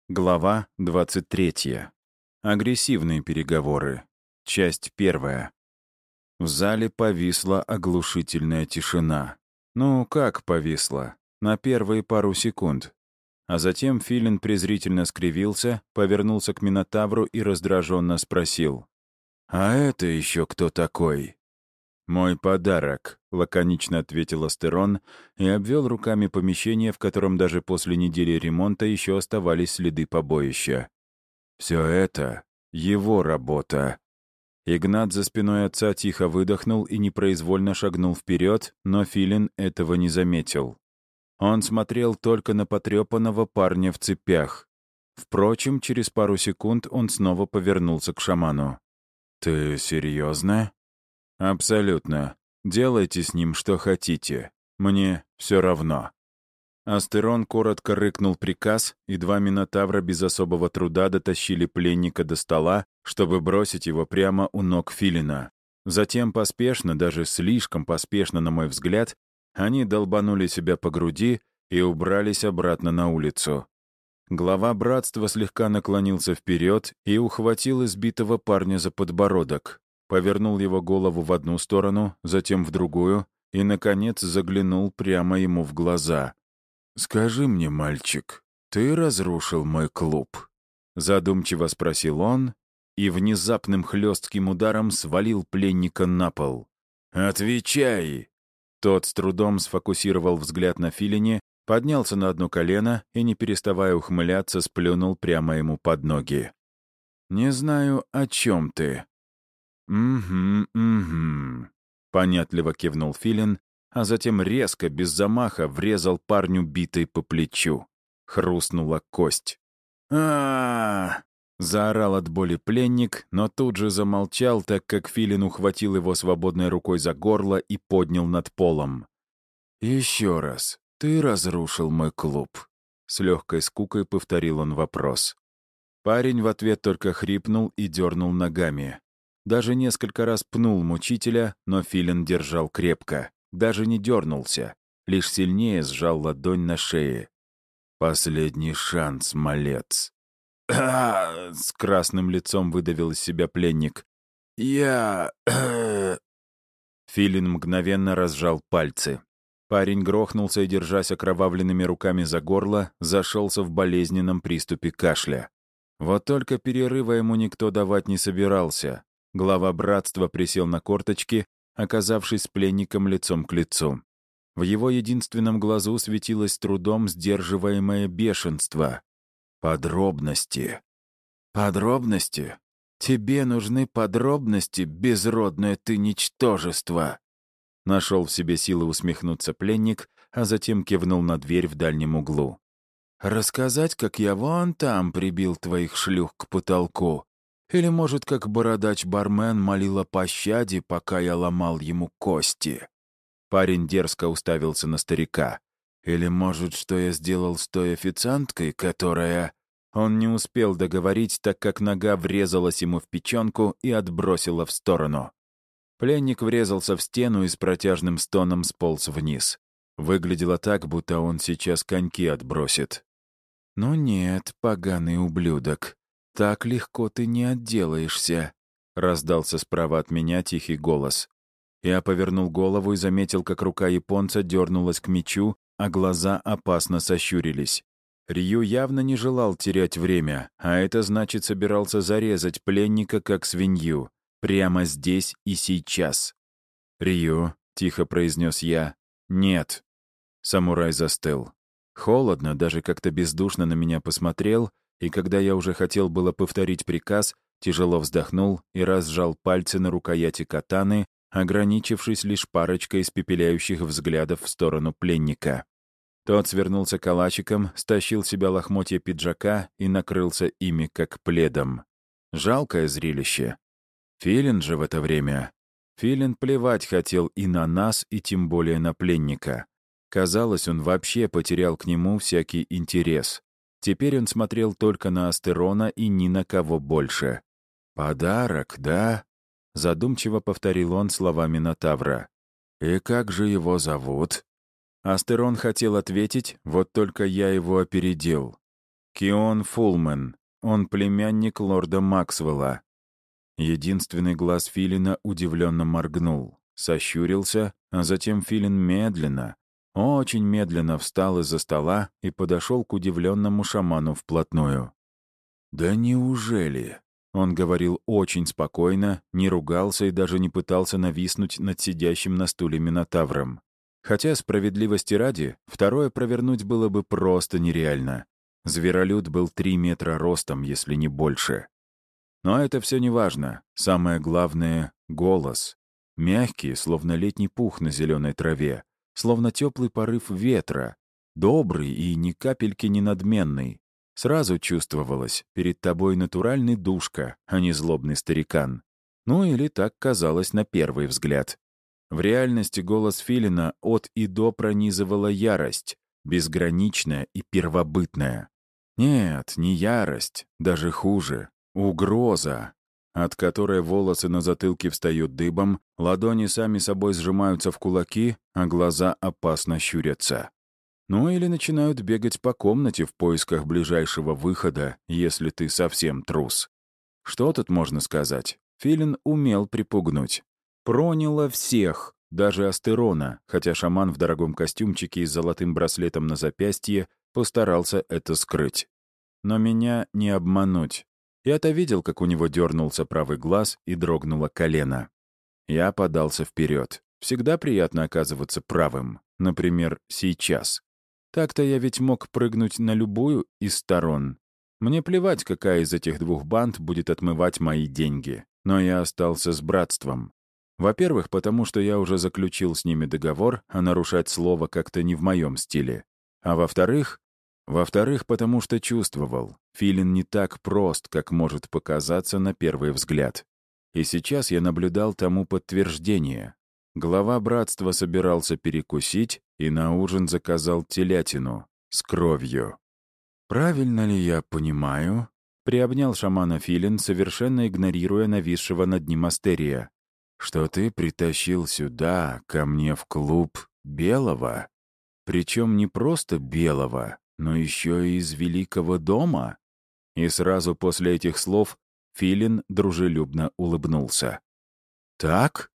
Глава 23. Агрессивные переговоры. Часть 1. В зале повисла оглушительная тишина. Ну, как повисла? На первые пару секунд. А затем Филин презрительно скривился, повернулся к Минотавру и раздраженно спросил. «А это еще кто такой?» «Мой подарок», — лаконично ответил Астерон и обвел руками помещение, в котором даже после недели ремонта еще оставались следы побоища. «Все это — его работа». Игнат за спиной отца тихо выдохнул и непроизвольно шагнул вперед, но Филин этого не заметил. Он смотрел только на потрепанного парня в цепях. Впрочем, через пару секунд он снова повернулся к шаману. «Ты серьезно?» «Абсолютно. Делайте с ним, что хотите. Мне все равно». Астерон коротко рыкнул приказ, и два Минотавра без особого труда дотащили пленника до стола, чтобы бросить его прямо у ног Филина. Затем поспешно, даже слишком поспешно, на мой взгляд, они долбанули себя по груди и убрались обратно на улицу. Глава братства слегка наклонился вперед и ухватил избитого парня за подбородок. Повернул его голову в одну сторону, затем в другую, и, наконец, заглянул прямо ему в глаза. «Скажи мне, мальчик, ты разрушил мой клуб?» Задумчиво спросил он и внезапным хлестким ударом свалил пленника на пол. «Отвечай!» Тот с трудом сфокусировал взгляд на Филине, поднялся на одно колено и, не переставая ухмыляться, сплюнул прямо ему под ноги. «Не знаю, о чем ты». «Угу», — понятливо кивнул Филин, а затем резко, без замаха, врезал парню битой по плечу. Хрустнула кость. а заорал от боли пленник, но тут же замолчал, так как Филин ухватил его свободной рукой за горло и поднял над полом. «Еще раз, ты разрушил мой клуб», — с легкой скукой повторил он вопрос. Парень в ответ только хрипнул и дернул ногами. Даже несколько раз пнул мучителя, но Филин держал крепко. Даже не дернулся, лишь сильнее сжал ладонь на шее. «Последний шанс, малец!» С красным лицом выдавил из себя пленник. «Я...» Филин мгновенно разжал пальцы. Парень грохнулся и, держась окровавленными руками за горло, зашелся в болезненном приступе кашля. Вот только перерыва ему никто давать не собирался. Глава братства присел на корточки, оказавшись с пленником лицом к лицу. В его единственном глазу светилось трудом сдерживаемое бешенство. «Подробности». «Подробности? Тебе нужны подробности, безродное ты ничтожество!» Нашел в себе силы усмехнуться пленник, а затем кивнул на дверь в дальнем углу. «Рассказать, как я вон там прибил твоих шлюх к потолку? Или, может, как бородач-бармен молил о пощаде, пока я ломал ему кости?» Парень дерзко уставился на старика. «Или, может, что я сделал с той официанткой, которая...» Он не успел договорить, так как нога врезалась ему в печенку и отбросила в сторону. Пленник врезался в стену и с протяжным стоном сполз вниз. Выглядело так, будто он сейчас коньки отбросит. «Ну нет, поганый ублюдок, так легко ты не отделаешься», — раздался справа от меня тихий голос. Я повернул голову и заметил, как рука японца дернулась к мечу, а глаза опасно сощурились. Рью явно не желал терять время, а это значит, собирался зарезать пленника как свинью, прямо здесь и сейчас. «Рью», — тихо произнес я, — «нет». Самурай застыл. Холодно, даже как-то бездушно на меня посмотрел, и когда я уже хотел было повторить приказ, тяжело вздохнул и разжал пальцы на рукояти катаны, ограничившись лишь парочкой испепеляющих взглядов в сторону пленника. Тот свернулся калачиком, стащил себя лохмотья пиджака и накрылся ими, как пледом. Жалкое зрелище. Филин же в это время... Филин плевать хотел и на нас, и тем более на пленника. Казалось, он вообще потерял к нему всякий интерес. Теперь он смотрел только на Астерона и ни на кого больше. «Подарок, да?» — задумчиво повторил он слова Минотавра. «И как же его зовут?» Астерон хотел ответить, вот только я его опередил. Кион Фулмен. Он племянник лорда Максвелла». Единственный глаз Филина удивленно моргнул, сощурился, а затем Филин медленно, очень медленно встал из-за стола и подошел к удивленному шаману вплотную. «Да неужели?» Он говорил очень спокойно, не ругался и даже не пытался нависнуть над сидящим на стуле Минотавром. Хотя, справедливости ради, второе провернуть было бы просто нереально. Зверолюд был 3 метра ростом, если не больше. Но это все не важно. Самое главное — голос. Мягкий, словно летний пух на зеленой траве, словно теплый порыв ветра. Добрый и ни капельки не надменный. Сразу чувствовалось, перед тобой натуральный душка, а не злобный старикан. Ну или так казалось на первый взгляд. В реальности голос Филина от и до пронизывала ярость, безграничная и первобытная. Нет, не ярость, даже хуже. Угроза, от которой волосы на затылке встают дыбом, ладони сами собой сжимаются в кулаки, а глаза опасно щурятся. Ну или начинают бегать по комнате в поисках ближайшего выхода, если ты совсем трус. Что тут можно сказать? Филин умел припугнуть. Проняло всех, даже Астерона, хотя шаман в дорогом костюмчике и с золотым браслетом на запястье постарался это скрыть. Но меня не обмануть. Я-то видел, как у него дернулся правый глаз и дрогнуло колено. Я подался вперед. Всегда приятно оказываться правым. Например, сейчас. Так-то я ведь мог прыгнуть на любую из сторон. Мне плевать, какая из этих двух банд будет отмывать мои деньги. Но я остался с братством. Во-первых, потому что я уже заключил с ними договор, а нарушать слово как-то не в моем стиле. А во-вторых, потому что чувствовал, Филин не так прост, как может показаться на первый взгляд. И сейчас я наблюдал тому подтверждение. Глава братства собирался перекусить и на ужин заказал телятину с кровью. «Правильно ли я понимаю?» — приобнял шамана Филин, совершенно игнорируя нависшего над ним Астерия. «Что ты притащил сюда, ко мне в клуб, белого? Причем не просто белого, но еще и из великого дома?» И сразу после этих слов Филин дружелюбно улыбнулся. «Так?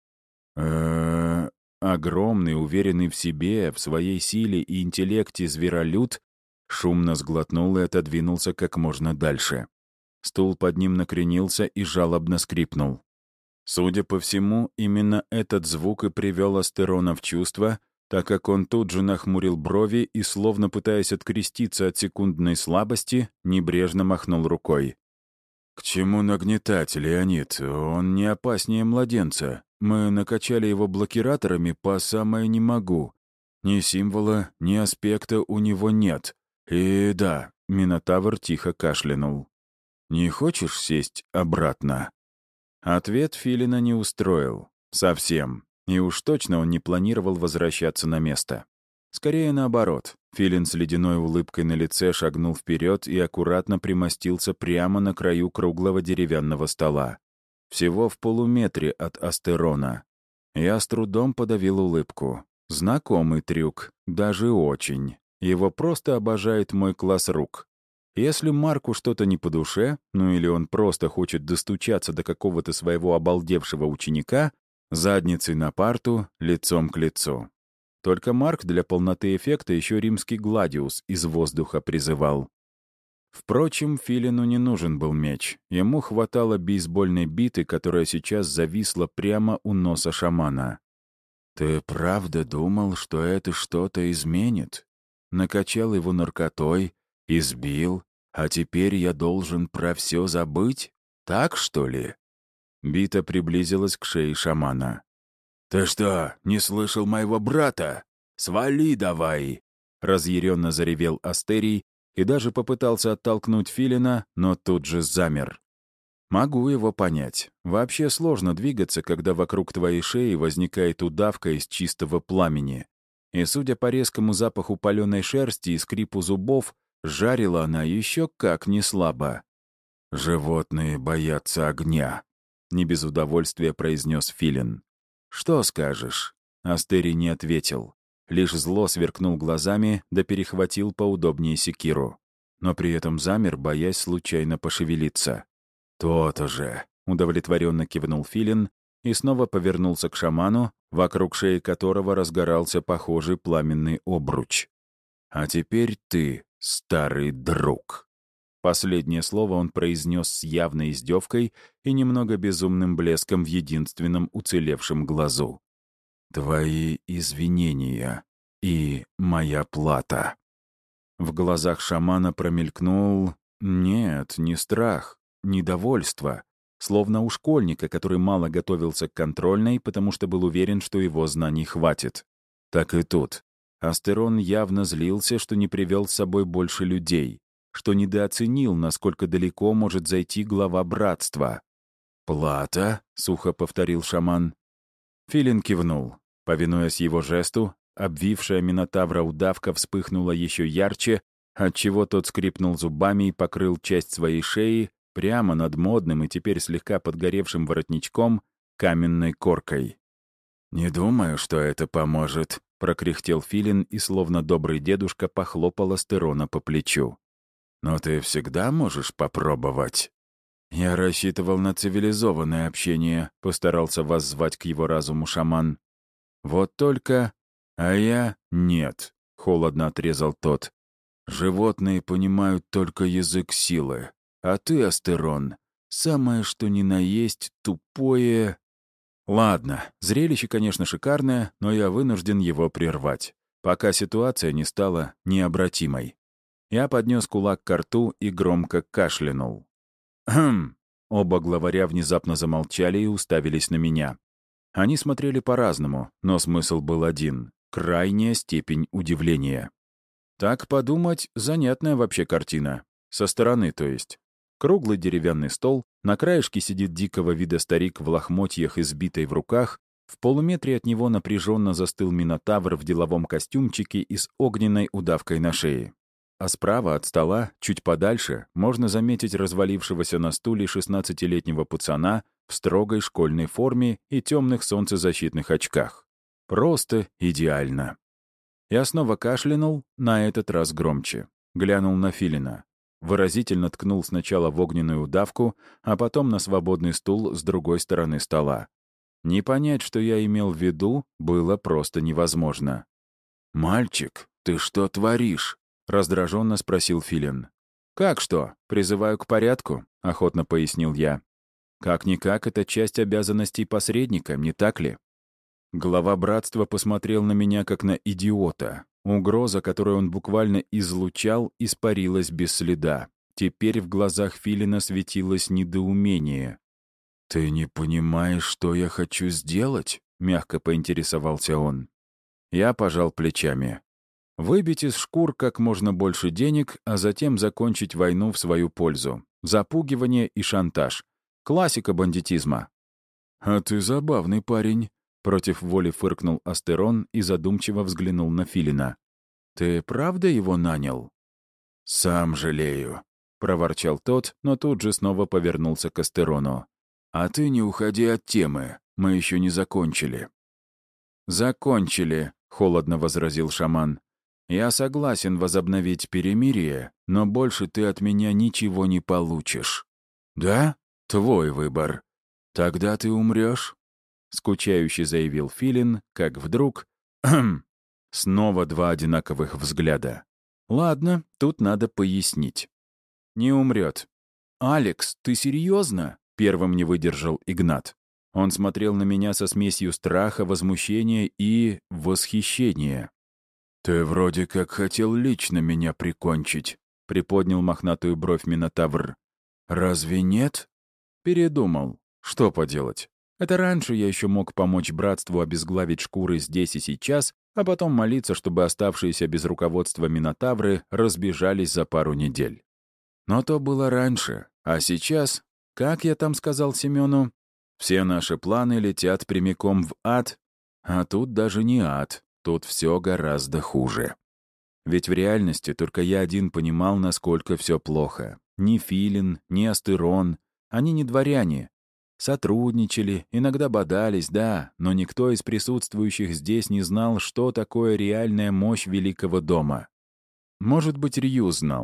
Огромный, уверенный в себе, в своей силе и интеллекте зверолюд шумно сглотнул и отодвинулся как можно дальше. Стул под ним накренился и жалобно скрипнул. Судя по всему, именно этот звук и привел Астерона в чувство, так как он тут же нахмурил брови и, словно пытаясь откреститься от секундной слабости, небрежно махнул рукой. «К чему нагнетать, Леонид? Он не опаснее младенца. Мы накачали его блокираторами по самое не могу. Ни символа, ни аспекта у него нет. И да», — Минотавр тихо кашлянул. «Не хочешь сесть обратно?» Ответ Филина не устроил. Совсем. И уж точно он не планировал возвращаться на место. Скорее наоборот. Филин с ледяной улыбкой на лице шагнул вперед и аккуратно примостился прямо на краю круглого деревянного стола. Всего в полуметре от Астерона. Я с трудом подавил улыбку. Знакомый трюк, даже очень. Его просто обожает мой класс рук. Если Марку что-то не по душе, ну или он просто хочет достучаться до какого-то своего обалдевшего ученика, задницей на парту, лицом к лицу. Только Марк для полноты эффекта еще римский гладиус из воздуха призывал. Впрочем, Филину не нужен был меч. Ему хватало бейсбольной биты, которая сейчас зависла прямо у носа шамана. «Ты правда думал, что это что-то изменит? Накачал его наркотой, избил, а теперь я должен про все забыть? Так, что ли?» Бита приблизилась к шее шамана. «Ты что, не слышал моего брата? Свали давай!» Разъяренно заревел Астерий и даже попытался оттолкнуть Филина, но тут же замер. Могу его понять. Вообще сложно двигаться, когда вокруг твоей шеи возникает удавка из чистого пламени. И, судя по резкому запаху паленой шерсти и скрипу зубов, жарила она еще как не слабо. «Животные боятся огня», — не без удовольствия произнес Филин. «Что скажешь?» Астерий не ответил. Лишь зло сверкнул глазами, да перехватил поудобнее секиру. но при этом замер, боясь случайно пошевелиться. «То-то же!» — удовлетворенно кивнул Филин и снова повернулся к шаману, вокруг шеи которого разгорался похожий пламенный обруч. «А теперь ты, старый друг». Последнее слово он произнес с явной издевкой и немного безумным блеском в единственном уцелевшем глазу. «Твои извинения и моя плата». В глазах шамана промелькнул... Нет, не страх, недовольство. Словно у школьника, который мало готовился к контрольной, потому что был уверен, что его знаний хватит. Так и тут. Астерон явно злился, что не привел с собой больше людей, что недооценил, насколько далеко может зайти глава братства. «Плата?» — сухо повторил шаман. Филин кивнул. Повинуясь его жесту, обвившая Минотавра удавка вспыхнула еще ярче, отчего тот скрипнул зубами и покрыл часть своей шеи прямо над модным и теперь слегка подгоревшим воротничком каменной коркой. «Не думаю, что это поможет», — прокряхтел Филин и, словно добрый дедушка, похлопал Астерона по плечу. «Но ты всегда можешь попробовать». «Я рассчитывал на цивилизованное общение», — постарался воззвать к его разуму шаман. «Вот только... А я — нет», — холодно отрезал тот. «Животные понимают только язык силы. А ты, Астерон, самое что ни на есть тупое...» «Ладно, зрелище, конечно, шикарное, но я вынужден его прервать, пока ситуация не стала необратимой». Я поднес кулак к рту и громко кашлянул. «Хм!» Оба главаря внезапно замолчали и уставились на меня. Они смотрели по-разному, но смысл был один — крайняя степень удивления. Так подумать, занятная вообще картина. Со стороны, то есть. Круглый деревянный стол, на краешке сидит дикого вида старик в лохмотьях и сбитой в руках, в полуметре от него напряженно застыл Минотавр в деловом костюмчике и с огненной удавкой на шее. А справа от стола, чуть подальше, можно заметить развалившегося на стуле 16-летнего пацана в строгой школьной форме и темных солнцезащитных очках. Просто идеально. Я снова кашлянул, на этот раз громче. Глянул на Филина. Выразительно ткнул сначала в огненную удавку, а потом на свободный стул с другой стороны стола. Не понять, что я имел в виду, было просто невозможно. «Мальчик, ты что творишь?» — раздраженно спросил Филин. «Как что? Призываю к порядку», — охотно пояснил я. «Как-никак, это часть обязанностей посредника, не так ли?» Глава братства посмотрел на меня как на идиота. Угроза, которую он буквально излучал, испарилась без следа. Теперь в глазах Филина светилось недоумение. «Ты не понимаешь, что я хочу сделать?» — мягко поинтересовался он. Я пожал плечами. Выбить из шкур как можно больше денег, а затем закончить войну в свою пользу. Запугивание и шантаж. Классика бандитизма. «А ты забавный парень», — против воли фыркнул Астерон и задумчиво взглянул на Филина. «Ты правда его нанял?» «Сам жалею», — проворчал тот, но тут же снова повернулся к Астерону. «А ты не уходи от темы, мы еще не закончили». «Закончили», — холодно возразил шаман. «Я согласен возобновить перемирие, но больше ты от меня ничего не получишь». «Да? Твой выбор. Тогда ты умрешь?» — скучающе заявил Филин, как вдруг... Снова два одинаковых взгляда. «Ладно, тут надо пояснить. Не умрет». «Алекс, ты серьезно?» — первым не выдержал Игнат. Он смотрел на меня со смесью страха, возмущения и восхищения. «Ты вроде как хотел лично меня прикончить», — приподнял мохнатую бровь Минотавр. «Разве нет?» «Передумал. Что поделать? Это раньше я еще мог помочь братству обезглавить шкуры здесь и сейчас, а потом молиться, чтобы оставшиеся без руководства Минотавры разбежались за пару недель. Но то было раньше, а сейчас, как я там сказал Семену, все наши планы летят прямиком в ад, а тут даже не ад. Тут все гораздо хуже. Ведь в реальности только я один понимал, насколько все плохо. Ни Филин, ни Астерон. Они не дворяне. Сотрудничали, иногда бодались, да, но никто из присутствующих здесь не знал, что такое реальная мощь Великого дома. Может быть, Рью знал.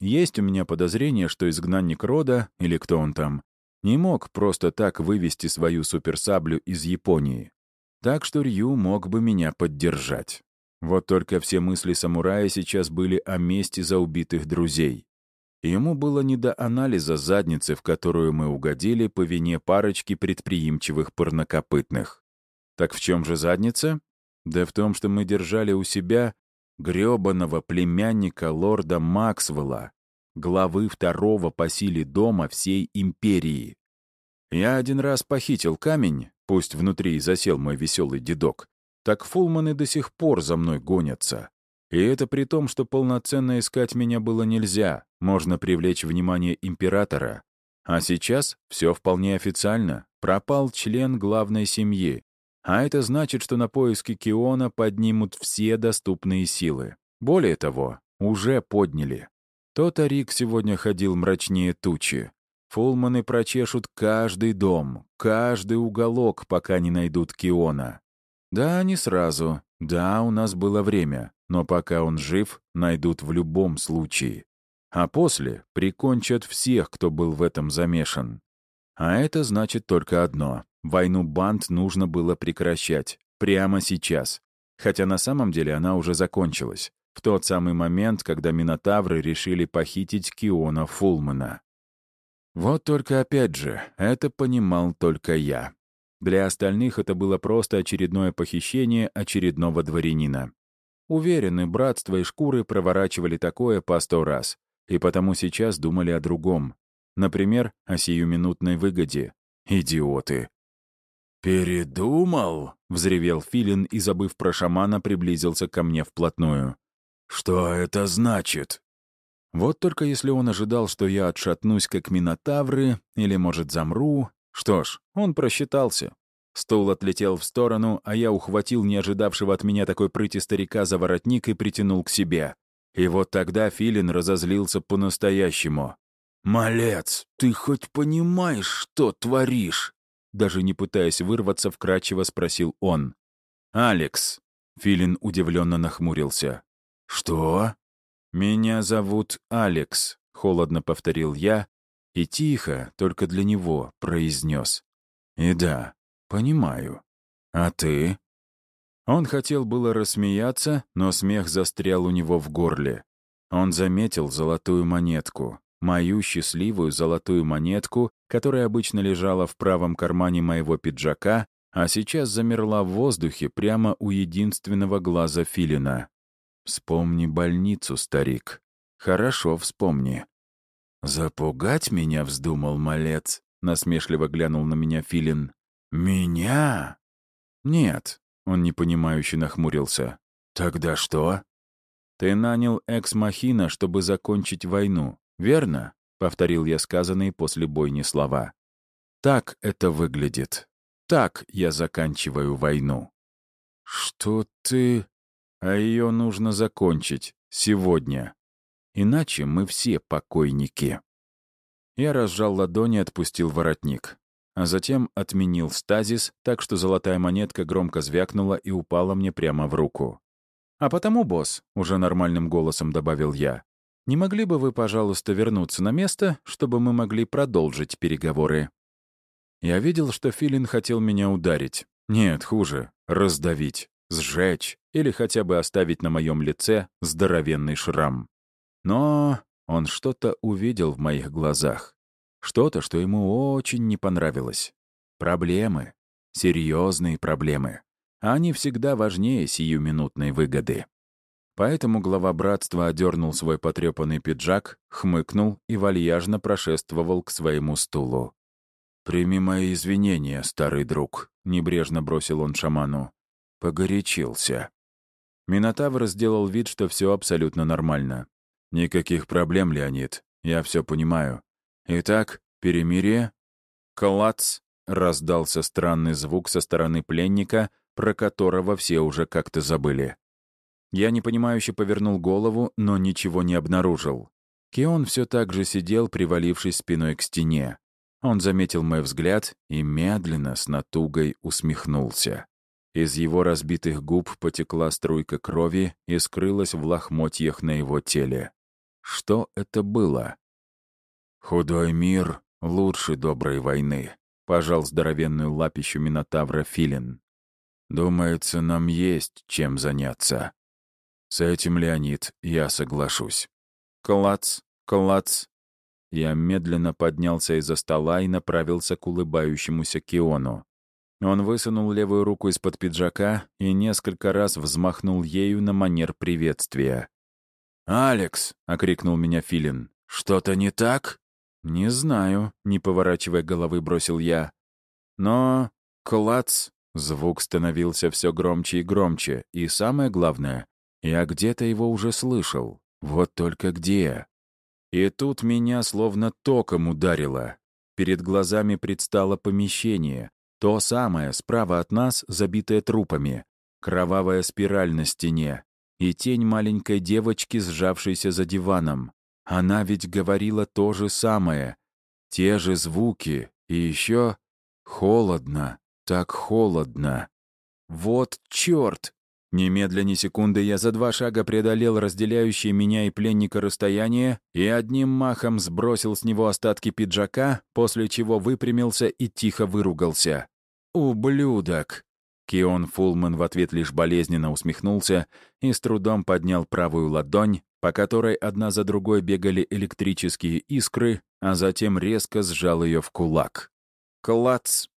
есть у меня подозрение, что изгнанник рода, или кто он там, не мог просто так вывести свою суперсаблю из Японии. Так что Рью мог бы меня поддержать. Вот только все мысли самурая сейчас были о мести за убитых друзей. Ему было не до анализа задницы, в которую мы угодили по вине парочки предприимчивых парнокопытных. Так в чем же задница? Да в том, что мы держали у себя грёбаного племянника лорда Максвелла, главы второго по силе дома всей империи. Я один раз похитил камень, пусть внутри и засел мой веселый дедок, так фулманы до сих пор за мной гонятся. И это при том, что полноценно искать меня было нельзя, можно привлечь внимание императора. А сейчас все вполне официально, пропал член главной семьи. А это значит, что на поиски Киона поднимут все доступные силы. Более того, уже подняли. То-то Рик сегодня ходил мрачнее тучи. Фулманы прочешут каждый дом, каждый уголок, пока не найдут Киона. Да, не сразу. Да, у нас было время. Но пока он жив, найдут в любом случае. А после прикончат всех, кто был в этом замешан. А это значит только одно. Войну банд нужно было прекращать. Прямо сейчас. Хотя на самом деле она уже закончилась. В тот самый момент, когда Минотавры решили похитить Киона Фулмана. Вот только опять же, это понимал только я. Для остальных это было просто очередное похищение очередного дворянина. Уверены, братство и шкуры проворачивали такое по 100 раз, и потому сейчас думали о другом. Например, о сиюминутной выгоде. Идиоты. «Передумал?» — взревел Филин и, забыв про шамана, приблизился ко мне вплотную. «Что это значит?» Вот только если он ожидал, что я отшатнусь, как минотавры, или, может, замру... Что ж, он просчитался. Стул отлетел в сторону, а я ухватил не ожидавшего от меня такой прыти старика за воротник и притянул к себе. И вот тогда Филин разозлился по-настоящему. «Малец, ты хоть понимаешь, что творишь?» Даже не пытаясь вырваться, вкрадчиво спросил он. «Алекс», — Филин удивленно нахмурился. «Что?» «Меня зовут Алекс», — холодно повторил я и тихо, только для него, произнес. «И да, понимаю. А ты?» Он хотел было рассмеяться, но смех застрял у него в горле. Он заметил золотую монетку, мою счастливую золотую монетку, которая обычно лежала в правом кармане моего пиджака, а сейчас замерла в воздухе прямо у единственного глаза Филина. «Вспомни больницу, старик. Хорошо вспомни». «Запугать меня вздумал, малец?» — насмешливо глянул на меня Филин. «Меня?» «Нет», — он непонимающе нахмурился. «Тогда что?» «Ты нанял экс-махина, чтобы закончить войну, верно?» — повторил я сказанные после бойни слова. «Так это выглядит. Так я заканчиваю войну». «Что ты...» «А ее нужно закончить. Сегодня. Иначе мы все покойники». Я разжал ладони и отпустил воротник. А затем отменил стазис, так что золотая монетка громко звякнула и упала мне прямо в руку. «А потому, босс», — уже нормальным голосом добавил я, «не могли бы вы, пожалуйста, вернуться на место, чтобы мы могли продолжить переговоры?» Я видел, что Филин хотел меня ударить. Нет, хуже — раздавить, сжечь или хотя бы оставить на моем лице здоровенный шрам. Но он что-то увидел в моих глазах. Что-то, что ему очень не понравилось. Проблемы. Серьезные проблемы. Они всегда важнее сиюминутной выгоды. Поэтому глава братства одернул свой потрепанный пиджак, хмыкнул и вальяжно прошествовал к своему стулу. «Прими мои извинения, старый друг», — небрежно бросил он шаману. Погорячился. Минотавр сделал вид, что все абсолютно нормально. «Никаких проблем, Леонид. Я все понимаю. Итак, перемирие?» «Клац!» — раздался странный звук со стороны пленника, про которого все уже как-то забыли. Я непонимающе повернул голову, но ничего не обнаружил. Кион все так же сидел, привалившись спиной к стене. Он заметил мой взгляд и медленно, с натугой усмехнулся. Из его разбитых губ потекла струйка крови и скрылась в лохмотьях на его теле. Что это было? «Худой мир лучше доброй войны», — пожал здоровенную лапищу Минотавра Филин. «Думается, нам есть чем заняться». «С этим, Леонид, я соглашусь». Клац, клац. Я медленно поднялся из-за стола и направился к улыбающемуся Киону. Он высунул левую руку из-под пиджака и несколько раз взмахнул ею на манер приветствия. «Алекс!» — окрикнул меня Филин. «Что-то не так?» «Не знаю», — не поворачивая головы, бросил я. Но... Клац! Звук становился все громче и громче, и самое главное, я где-то его уже слышал. Вот только где? И тут меня словно током ударило. Перед глазами предстало помещение, то самое, справа от нас, забитое трупами, кровавая спираль на стене и тень маленькой девочки, сжавшейся за диваном. Она ведь говорила то же самое, те же звуки, и еще холодно, так холодно. Вот черт! Немедля ни секунды я за 2 шага преодолел разделяющее меня и пленника расстояние и одним махом сбросил с него остатки пиджака, после чего выпрямился и тихо выругался. «Ублюдок!» Кион Фулман в ответ лишь болезненно усмехнулся и с трудом поднял правую ладонь, по которой одна за другой бегали электрические искры, а затем резко сжал ее в кулак. Клац!